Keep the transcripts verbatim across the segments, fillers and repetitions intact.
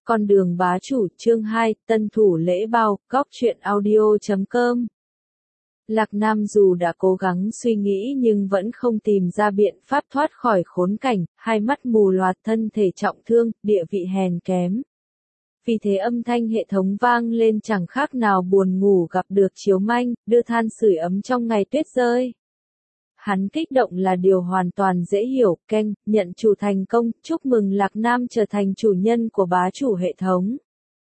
Con đường bá chủ chương hai, tân thủ lễ bao, góc truyện audio chấm com. Lạc Nam dù đã cố gắng suy nghĩ nhưng vẫn không tìm ra biện pháp thoát khỏi khốn cảnh, hai mắt mù loạt, thân thể trọng thương, địa vị hèn kém. Vì thế âm thanh hệ thống vang lên chẳng khác nào buồn ngủ gặp được chiếu manh, đưa than sưởi ấm trong ngày tuyết rơi. Hắn kích động là điều hoàn toàn dễ hiểu, keng, nhận chủ thành công, chúc mừng Lạc Nam trở thành chủ nhân của bá chủ hệ thống.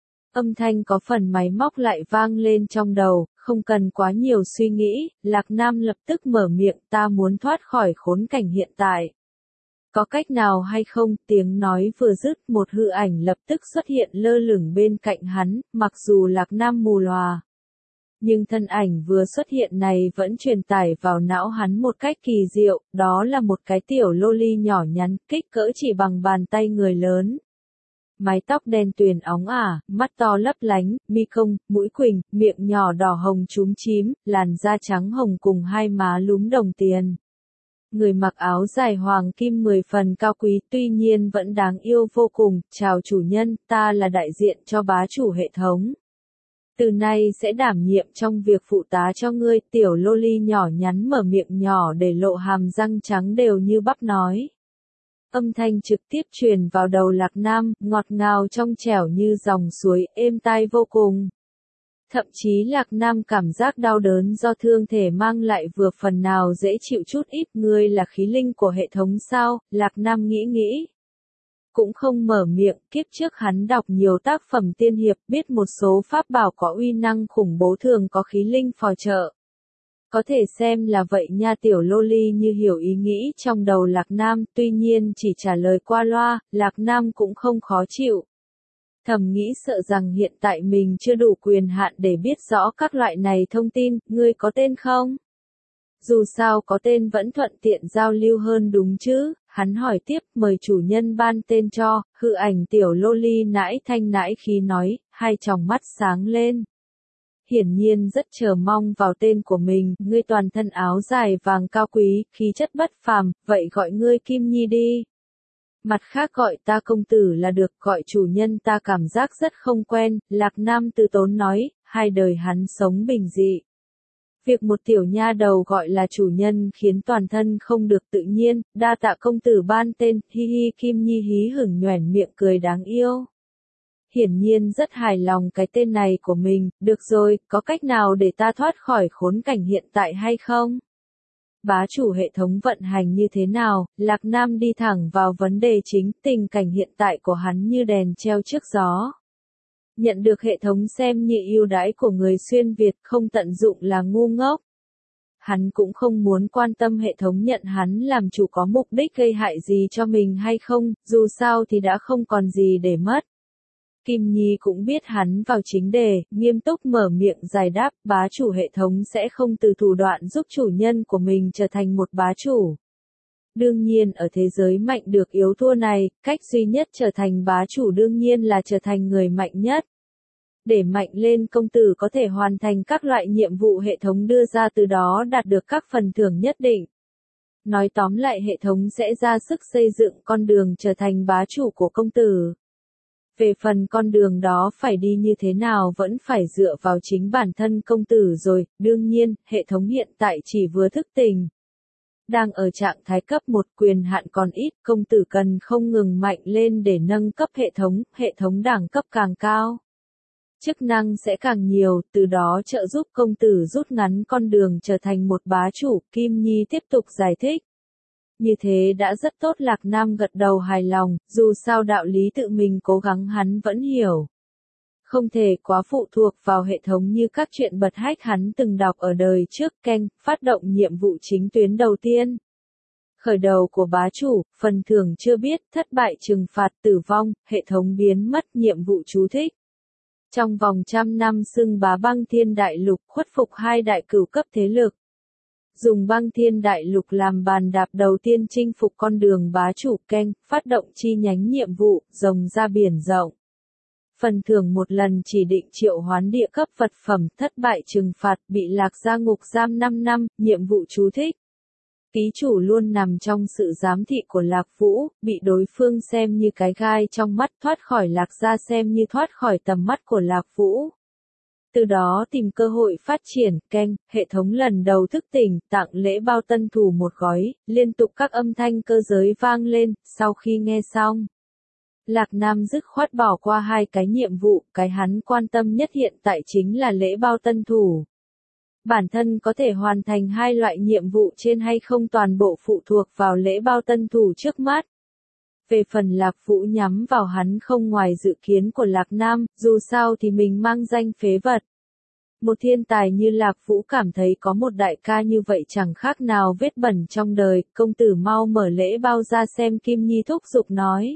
Âm thanh có phần máy móc lại vang lên trong đầu, không cần quá nhiều suy nghĩ, Lạc Nam lập tức mở miệng, ta muốn thoát khỏi khốn cảnh hiện tại. Có cách nào hay không? Tiếng nói vừa dứt, một hư ảnh lập tức xuất hiện lơ lửng bên cạnh hắn, mặc dù Lạc Nam mù lòa. Nhưng thân ảnh vừa xuất hiện này vẫn truyền tải vào não hắn một cách kỳ diệu, đó là một cái tiểu loli nhỏ nhắn, kích cỡ chỉ bằng bàn tay người lớn. Mái tóc đen tuyền óng ả, mắt to lấp lánh, mi cong, mũi quỳnh, miệng nhỏ đỏ hồng chúm chím, làn da trắng hồng cùng hai má lúm đồng tiền. Người mặc áo dài hoàng kim mười phần cao quý, tuy nhiên vẫn đáng yêu vô cùng. Chào chủ nhân, ta là đại diện cho bá chủ hệ thống. Từ nay sẽ đảm nhiệm trong việc phụ tá cho ngươi. Tiểu loli nhỏ nhắn mở miệng nhỏ để lộ hàm răng trắng đều như bắp nói. Âm thanh trực tiếp truyền vào đầu Lạc Nam, ngọt ngào trong trẻo như dòng suối, êm tai vô cùng. Thậm chí Lạc Nam cảm giác đau đớn do thương thể mang lại vừa phần nào dễ chịu chút ít. Ngươi là khí linh của hệ thống sao? Lạc Nam nghĩ nghĩ. Cũng không mở miệng, kiếp trước hắn đọc nhiều tác phẩm tiên hiệp, biết một số pháp bảo có uy năng khủng bố thường có khí linh phò trợ. Có thể xem là vậy nha. Tiểu loli như hiểu ý nghĩ trong đầu Lạc Nam, tuy nhiên chỉ trả lời qua loa, Lạc Nam cũng không khó chịu. Thầm nghĩ sợ rằng hiện tại mình chưa đủ quyền hạn để biết rõ các loại này thông tin, ngươi có tên không? Dù sao có tên vẫn thuận tiện giao lưu hơn đúng chứ, hắn hỏi tiếp, mời chủ nhân ban tên cho. Hư ảnh tiểu loli nãi thanh nãi khí nói, hai tròng mắt sáng lên. Hiển nhiên rất chờ mong vào tên của mình, ngươi toàn thân áo dài vàng cao quý, khí chất bất phàm, vậy gọi ngươi Kim Nhi đi. Mặt khác gọi ta công tử là được, gọi chủ nhân ta cảm giác rất không quen. Lạc Nam từ tốn nói, hai đời hắn sống bình dị. Việc một tiểu nha đầu gọi là chủ nhân khiến toàn thân không được tự nhiên, đa tạ công tử ban tên, hi hi. Kim Nhi hí hửng nhoẻn miệng cười đáng yêu. Hiển nhiên rất hài lòng cái tên này của mình, được rồi, có cách nào để ta thoát khỏi khốn cảnh hiện tại hay không? Bá chủ hệ thống vận hành như thế nào? Lạc Nam đi thẳng vào vấn đề chính, tình cảnh hiện tại của hắn như đèn treo trước gió. Nhận được hệ thống xem như ưu đãi của người xuyên Việt, không tận dụng là ngu ngốc. Hắn cũng không muốn quan tâm hệ thống nhận hắn làm chủ có mục đích gây hại gì cho mình hay không, dù sao thì đã không còn gì để mất. Kim Nhi cũng biết hắn vào chính đề, nghiêm túc mở miệng giải đáp, bá chủ hệ thống sẽ không từ thủ đoạn giúp chủ nhân của mình trở thành một bá chủ. Đương nhiên ở thế giới mạnh được yếu thua này, cách duy nhất trở thành bá chủ đương nhiên là trở thành người mạnh nhất. Để mạnh lên công tử có thể hoàn thành các loại nhiệm vụ hệ thống đưa ra, từ đó đạt được các phần thưởng nhất định. Nói tóm lại hệ thống sẽ ra sức xây dựng con đường trở thành bá chủ của công tử. Về phần con đường đó phải đi như thế nào vẫn phải dựa vào chính bản thân công tử rồi, đương nhiên, hệ thống hiện tại chỉ vừa thức tỉnh. Đang ở trạng thái cấp một, quyền hạn còn ít, công tử cần không ngừng mạnh lên để nâng cấp hệ thống, hệ thống đẳng cấp càng cao. Chức năng sẽ càng nhiều, từ đó trợ giúp công tử rút ngắn con đường trở thành một bá chủ. Kim Nhi tiếp tục giải thích. Như thế đã rất tốt. Lạc Nam gật đầu hài lòng, dù sao đạo lý tự mình cố gắng hắn vẫn hiểu. Không thể quá phụ thuộc vào hệ thống như các chuyện bật hách hắn từng đọc ở đời trước. Keng, phát động nhiệm vụ chính tuyến đầu tiên. Khởi đầu của bá chủ, phần thưởng chưa biết, thất bại trừng phạt tử vong, hệ thống biến mất nhiệm vụ chú thích. Trong vòng trăm năm xưng bá băng thiên đại lục, khuất phục hai đại cửu cấp thế lực. Dùng băng thiên đại lục làm bàn đạp đầu tiên chinh phục con đường bá chủ. Keng, phát động chi nhánh nhiệm vụ, rồng ra biển rộng. Phần thưởng một lần chỉ định triệu hoán địa cấp vật phẩm, thất bại trừng phạt, bị lạc ra ngục giam năm năm, nhiệm vụ chú thích. Ký chủ luôn nằm trong sự giám thị của Lạc Vũ, bị đối phương xem như cái gai trong mắt, thoát khỏi Lạc gia xem như thoát khỏi tầm mắt của Lạc Vũ. Từ đó tìm cơ hội phát triển, keng, hệ thống lần đầu thức tỉnh, tặng lễ bao tân thủ một gói, liên tục các âm thanh cơ giới vang lên, sau khi nghe xong. Lạc Nam dứt khoát bỏ qua hai cái nhiệm vụ, cái hắn quan tâm nhất hiện tại chính là lễ bao tân thủ. Bản thân có thể hoàn thành hai loại nhiệm vụ trên hay không toàn bộ phụ thuộc vào lễ bao tân thủ trước mắt. Về phần Lạc Vũ nhắm vào hắn không ngoài dự kiến của Lạc Nam, dù sao thì mình mang danh phế vật. Một thiên tài như Lạc Vũ cảm thấy có một đại ca như vậy chẳng khác nào vết bẩn trong đời, công tử mau mở lễ bao ra xem, Kim Nhi thúc giục nói.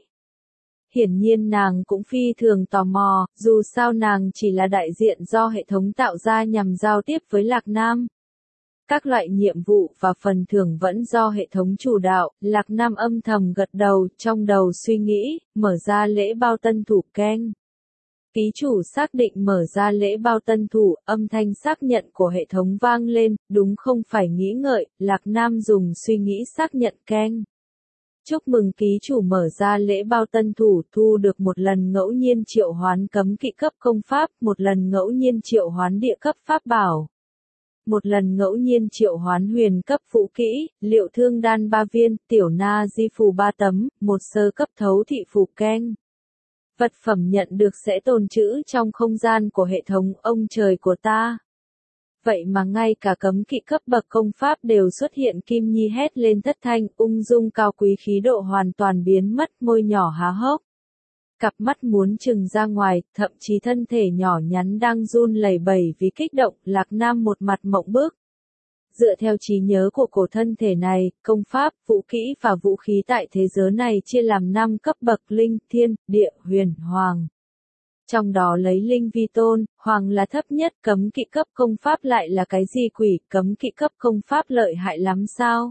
Hiển nhiên nàng cũng phi thường tò mò, dù sao nàng chỉ là đại diện do hệ thống tạo ra nhằm giao tiếp với Lạc Nam. Các loại nhiệm vụ và phần thưởng vẫn do hệ thống chủ đạo, Lạc Nam âm thầm gật đầu, trong đầu suy nghĩ, mở ra lễ bao tân thủ keng. Ký chủ xác định mở ra lễ bao tân thủ, âm thanh xác nhận của hệ thống vang lên, đúng không phải nghĩ ngợi, Lạc Nam dùng suy nghĩ xác nhận keng. Chúc mừng ký chủ mở ra lễ bao tân thủ, thu được một lần ngẫu nhiên triệu hoán cấm kỵ cấp công pháp, một lần ngẫu nhiên triệu hoán địa cấp pháp bảo. Một lần ngẫu nhiên triệu hoán huyền cấp vũ kỹ, liệu thương đan ba viên, tiểu na di phù ba tấm, một sơ cấp thấu thị phù keng. Vật phẩm nhận được sẽ tồn trữ trong không gian của hệ thống, ông trời của ta. Vậy mà ngay cả cấm kỵ cấp bậc công pháp đều xuất hiện, Kim Nhi hét lên thất thanh, ung dung cao quý khí độ hoàn toàn biến mất, môi nhỏ há hốc. Cặp mắt muốn trừng ra ngoài, thậm chí thân thể nhỏ nhắn đang run lẩy bẩy vì kích động, Lạc Nam một mặt mộng bức. Dựa theo trí nhớ của cổ thân thể này, công pháp, vũ kỹ và vũ khí tại thế giới này chia làm năm cấp bậc linh, thiên, địa, huyền, hoàng. Trong đó lấy linh vi tôn, hoàng là thấp nhất, cấm kỵ cấp công pháp lại là cái gì quỷ, cấm kỵ cấp công pháp lợi hại lắm sao?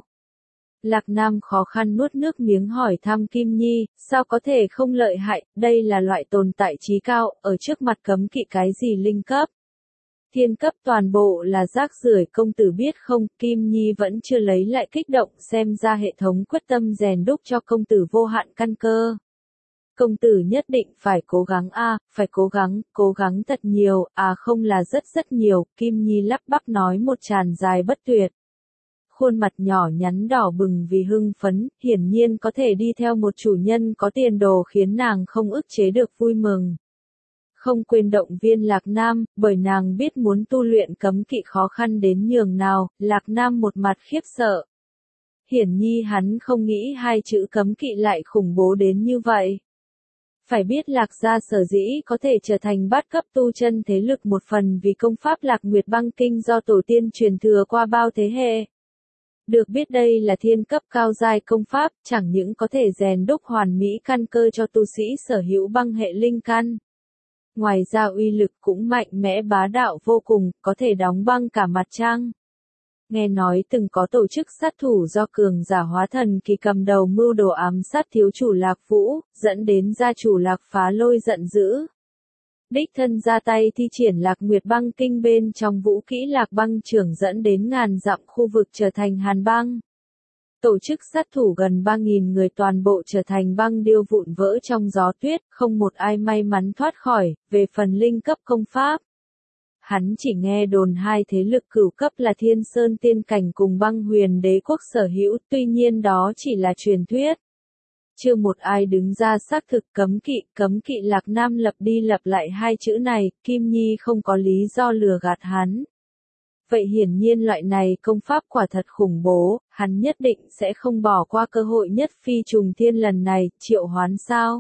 Lạc Nam khó khăn nuốt nước miếng hỏi thăm Kim Nhi, sao có thể không lợi hại, đây là loại tồn tại trí cao, ở trước mặt cấm kỵ cái gì linh cấp. Thiên cấp toàn bộ là rác rưởi, công tử biết không, Kim Nhi vẫn chưa lấy lại kích động, xem ra hệ thống quyết tâm rèn đúc cho công tử vô hạn căn cơ. Công tử nhất định phải cố gắng a, à, phải cố gắng, cố gắng thật nhiều, à không là rất rất nhiều, Kim Nhi lắp bắp nói một tràn dài bất tuyệt. Khuôn mặt nhỏ nhắn đỏ bừng vì hưng phấn, hiển nhiên có thể đi theo một chủ nhân có tiền đồ khiến nàng không ức chế được vui mừng. Không quên động viên Lạc Nam, bởi nàng biết muốn tu luyện cấm kỵ khó khăn đến nhường nào, Lạc Nam một mặt khiếp sợ. Hiển nhi hắn không nghĩ hai chữ cấm kỵ lại khủng bố đến như vậy. Phải biết Lạc gia sở dĩ có thể trở thành bát cấp tu chân thế lực một phần vì công pháp Lạc Nguyệt Băng Kinh do tổ tiên truyền thừa qua bao thế hệ. Được biết đây là thiên cấp cao giai công pháp, chẳng những có thể rèn đúc hoàn mỹ căn cơ cho tu sĩ sở hữu băng hệ linh căn. Ngoài ra uy lực cũng mạnh mẽ bá đạo vô cùng, có thể đóng băng cả mặt trăng. Nghe nói từng có tổ chức sát thủ do cường giả hóa thần kỳ cầm đầu mưu đồ ám sát thiếu chủ Lạc Vũ, dẫn đến gia chủ Lạc Phá Lôi giận dữ. Đích thân ra tay thi triển Lạc Nguyệt Băng Kinh bên trong vũ kỹ Lạc Băng Trưởng dẫn đến ngàn dặm khu vực trở thành hàn băng. Tổ chức sát thủ gần ba nghìn người toàn bộ trở thành băng điêu vụn vỡ trong gió tuyết, không một ai may mắn thoát khỏi, về phần linh cấp công pháp. Hắn chỉ nghe đồn hai thế lực cửu cấp là Thiên Sơn Tiên Cảnh cùng Băng Huyền Đế Quốc sở hữu, tuy nhiên đó chỉ là truyền thuyết. Chưa một ai đứng ra xác thực cấm kỵ, cấm kỵ Lạc Nam lập đi lập lại hai chữ này, Kim Nhi không có lý do lừa gạt hắn. Vậy hiển nhiên loại này công pháp quả thật khủng bố, hắn nhất định sẽ không bỏ qua cơ hội nhất phi trùng thiên lần này, triệu hoán sao?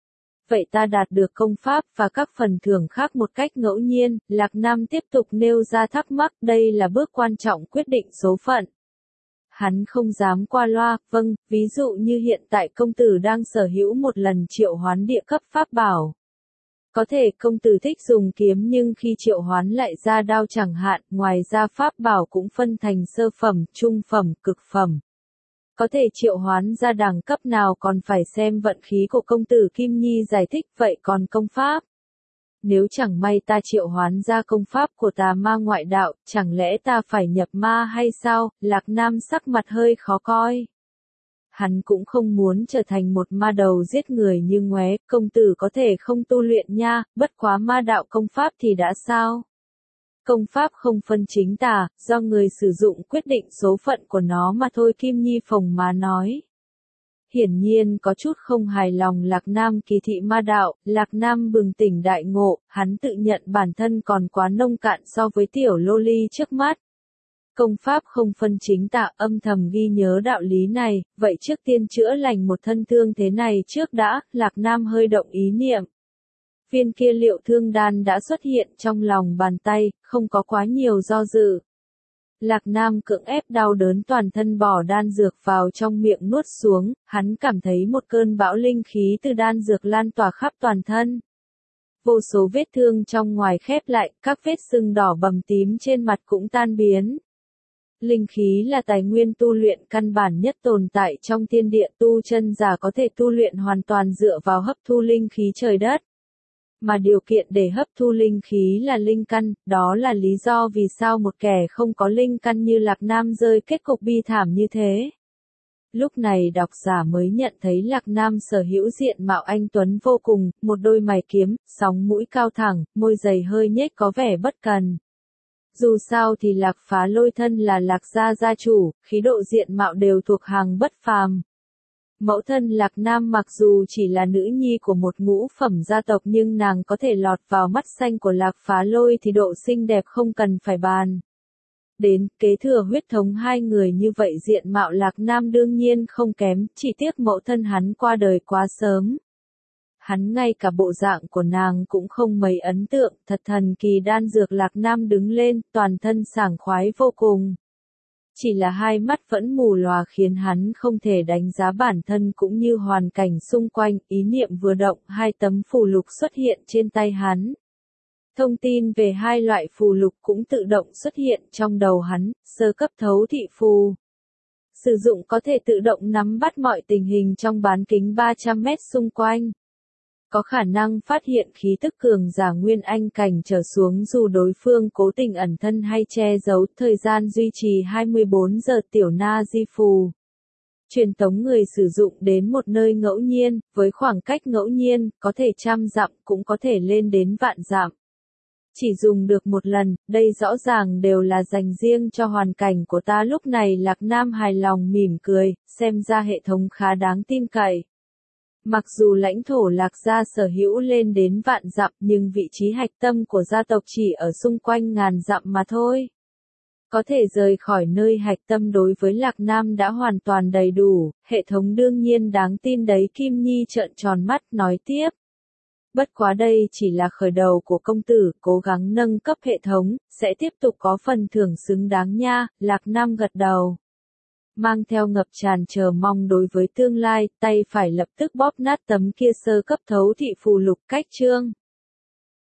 Vậy ta đạt được công pháp và các phần thưởng khác một cách ngẫu nhiên, Lạc Nam tiếp tục nêu ra thắc mắc, đây là bước quan trọng quyết định số phận. Hắn không dám qua loa, vâng, ví dụ như hiện tại công tử đang sở hữu một lần triệu hoán địa cấp pháp bảo. Có thể công tử thích dùng kiếm nhưng khi triệu hoán lại ra đao chẳng hạn, ngoài ra pháp bảo cũng phân thành sơ phẩm, trung phẩm, cực phẩm. Có thể triệu hoán ra đẳng cấp nào còn phải xem vận khí của công tử, Kim Nhi giải thích, vậy còn công pháp? Nếu chẳng may ta triệu hoán ra công pháp của tà ma ngoại đạo, chẳng lẽ ta phải nhập ma hay sao? Lạc Nam sắc mặt hơi khó coi. Hắn cũng không muốn trở thành một ma đầu giết người như ngoé, công tử có thể không tu luyện nha, bất quá ma đạo công pháp thì đã sao? Công pháp không phân chính tà, do người sử dụng quyết định số phận của nó mà thôi. Kim Nhi phồng má nói. Hiển nhiên có chút không hài lòng Lạc Nam kỳ thị ma đạo, Lạc Nam bừng tỉnh đại ngộ, hắn tự nhận bản thân còn quá nông cạn so với tiểu lô ly trước mắt. Công pháp không phân chính tà, âm thầm ghi nhớ đạo lý này, vậy trước tiên chữa lành một thân thương thế này trước đã. Lạc Nam hơi động ý niệm. Viên kia liệu thương đan đã xuất hiện trong lòng bàn tay, không có quá nhiều do dự. Lạc Nam cưỡng ép đau đớn toàn thân bỏ đan dược vào trong miệng nuốt xuống, hắn cảm thấy một cơn bão linh khí từ đan dược lan tỏa khắp toàn thân. Vô số vết thương trong ngoài khép lại, các vết sưng đỏ bầm tím trên mặt cũng tan biến. Linh khí là tài nguyên tu luyện căn bản nhất tồn tại trong thiên địa, tu chân giả có thể tu luyện hoàn toàn dựa vào hấp thu linh khí trời đất. Mà điều kiện để hấp thu linh khí là linh căn, đó là lý do vì sao một kẻ không có linh căn như Lạc Nam rơi kết cục bi thảm như thế. Lúc này độc giả mới nhận thấy Lạc Nam sở hữu diện mạo anh tuấn vô cùng, một đôi mày kiếm, sóng mũi cao thẳng, môi dày hơi nhếch có vẻ bất cần. Dù sao thì Lạc Phá Lôi thân là Lạc gia gia chủ, khí độ diện mạo đều thuộc hàng bất phàm. Mẫu thân Lạc Nam mặc dù chỉ là nữ nhi của một ngũ phẩm gia tộc nhưng nàng có thể lọt vào mắt xanh của Lạc Phá Lôi thì độ xinh đẹp không cần phải bàn. Đến kế thừa huyết thống hai người như vậy diện mạo Lạc Nam đương nhiên không kém, chỉ tiếc mẫu thân hắn qua đời quá sớm. Hắn ngay cả bộ dạng của nàng cũng không mấy ấn tượng, thật thần kỳ. Đan dược Lạc Nam đứng lên, toàn thân sảng khoái vô cùng. Chỉ là hai mắt vẫn mù lòa khiến hắn không thể đánh giá bản thân cũng như hoàn cảnh xung quanh, ý niệm vừa động, hai tấm phù lục xuất hiện trên tay hắn. Thông tin về hai loại phù lục cũng tự động xuất hiện trong đầu hắn, sơ cấp thấu thị phù. Sử dụng có thể tự động nắm bắt mọi tình hình trong bán kính ba trăm mét xung quanh. Có khả năng phát hiện khí tức cường giả nguyên anh cảnh trở xuống dù đối phương cố tình ẩn thân hay che giấu, thời gian duy trì hai mươi bốn giờ. Tiểu na di phù. Truyền tống người sử dụng đến một nơi ngẫu nhiên, với khoảng cách ngẫu nhiên, có thể trăm dặm cũng có thể lên đến vạn dặm. Chỉ dùng được một lần, đây rõ ràng đều là dành riêng cho hoàn cảnh của ta. Lúc này Lạc Nam hài lòng mỉm cười, xem ra hệ thống khá đáng tin cậy. Mặc dù lãnh thổ Lạc gia sở hữu lên đến vạn dặm nhưng vị trí hạch tâm của gia tộc chỉ ở xung quanh ngàn dặm mà thôi. Có thể rời khỏi nơi hạch tâm đối với Lạc Nam đã hoàn toàn đầy đủ, hệ thống đương nhiên đáng tin đấy. Kim Nhi trợn tròn mắt nói tiếp. Bất quá đây chỉ là khởi đầu của công tử, cố gắng nâng cấp hệ thống, sẽ tiếp tục có phần thưởng xứng đáng nha. Lạc Nam gật đầu. Mang theo ngập tràn chờ mong đối với tương lai, tay phải lập tức bóp nát tấm kia sơ cấp thấu thị phù lục cách chương.